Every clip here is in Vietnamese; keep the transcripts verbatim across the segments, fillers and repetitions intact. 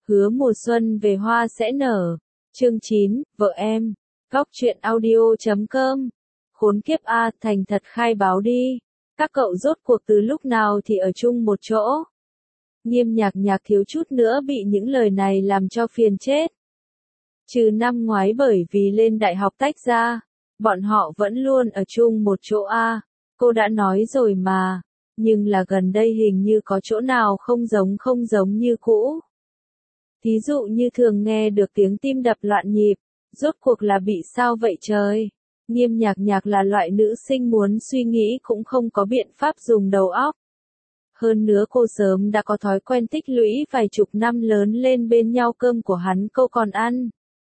Hứa mùa xuân về hoa sẽ nở. Chương chín, vợ em. Góc truyện audio chấm com. Khốn kiếp a, thành thật khai báo đi. Các cậu rốt cuộc từ lúc nào thì ở chung một chỗ. Nghiêm Nhạc Nhạc thiếu chút nữa bị những lời này làm cho phiền chết. Trừ năm ngoái bởi vì lên đại học tách ra, bọn họ vẫn luôn ở chung một chỗ a. Cô đã nói rồi mà, nhưng là gần đây hình như có chỗ nào không giống không giống như cũ. Thí dụ như thường nghe được tiếng tim đập loạn nhịp, rốt cuộc là bị sao vậy trời? Nghiêm Nhạc Nhạc là loại nữ sinh muốn suy nghĩ cũng không có biện pháp dùng đầu óc. Hơn nữa cô sớm đã có thói quen tích lũy vài chục năm lớn lên bên nhau cơm của hắn cô còn ăn.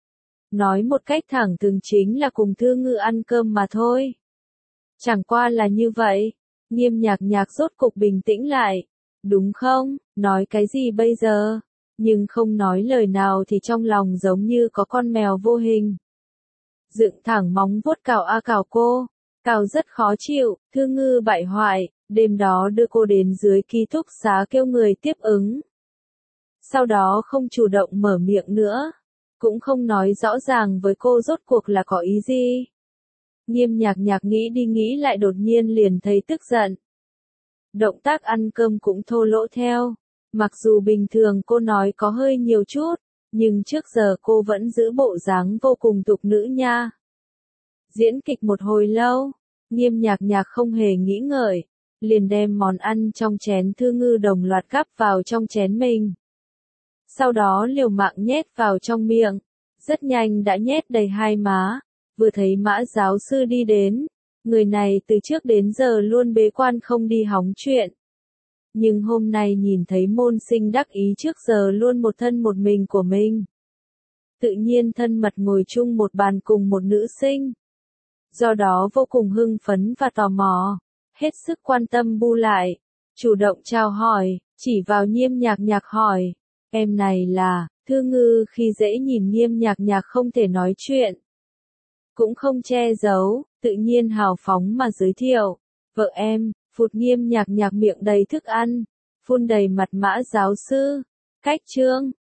Nói một cách thẳng thừng chính là cùng Thư Ngư ăn cơm mà thôi. Chẳng qua là như vậy, Nghiêm Nhạc Nhạc rốt cục bình tĩnh lại. Đúng không, nói cái gì bây giờ? Nhưng không nói lời nào thì trong lòng giống như có con mèo vô hình. Dựng thẳng móng vuốt cào a cào cô, cào rất khó chịu, Thư Ngư bại hoại, đêm đó đưa cô đến dưới ký túc xá kêu người tiếp ứng. Sau đó không chủ động mở miệng nữa, cũng không nói rõ ràng với cô rốt cuộc là có ý gì. Nghiêm Nhạc Nhạc nghĩ đi nghĩ lại đột nhiên liền thấy tức giận. Động tác ăn cơm cũng thô lỗ theo. Mặc dù bình thường cô nói có hơi nhiều chút, nhưng trước giờ cô vẫn giữ bộ dáng vô cùng tục nữ nha. Diễn kịch một hồi lâu, Nghiêm Nhạc Nhạc không hề nghĩ ngợi, liền đem món ăn trong chén Thư Ngư đồng loạt gắp vào trong chén mình. Sau đó liều mạng nhét vào trong miệng, rất nhanh đã nhét đầy hai má, vừa thấy Mã giáo sư đi đến, người này từ trước đến giờ luôn bế quan không đi hóng chuyện. Nhưng hôm nay nhìn thấy môn sinh đắc ý trước giờ luôn một thân một mình của mình. Tự nhiên thân mật ngồi chung một bàn cùng một nữ sinh. Do đó vô cùng hưng phấn và tò mò, hết sức quan tâm bu lại, chủ động chào hỏi, chỉ vào Nghiêm Nhạc Nhạc hỏi, em này là, Thư Ngư khi dễ nhìn Nghiêm Nhạc Nhạc không thể nói chuyện. Cũng không che giấu, tự nhiên hào phóng mà giới thiệu, vợ em. Phụt Nghiêm Nhạc Nhạc miệng đầy thức ăn, phun đầy mặt Mã giáo sư. Cách chương,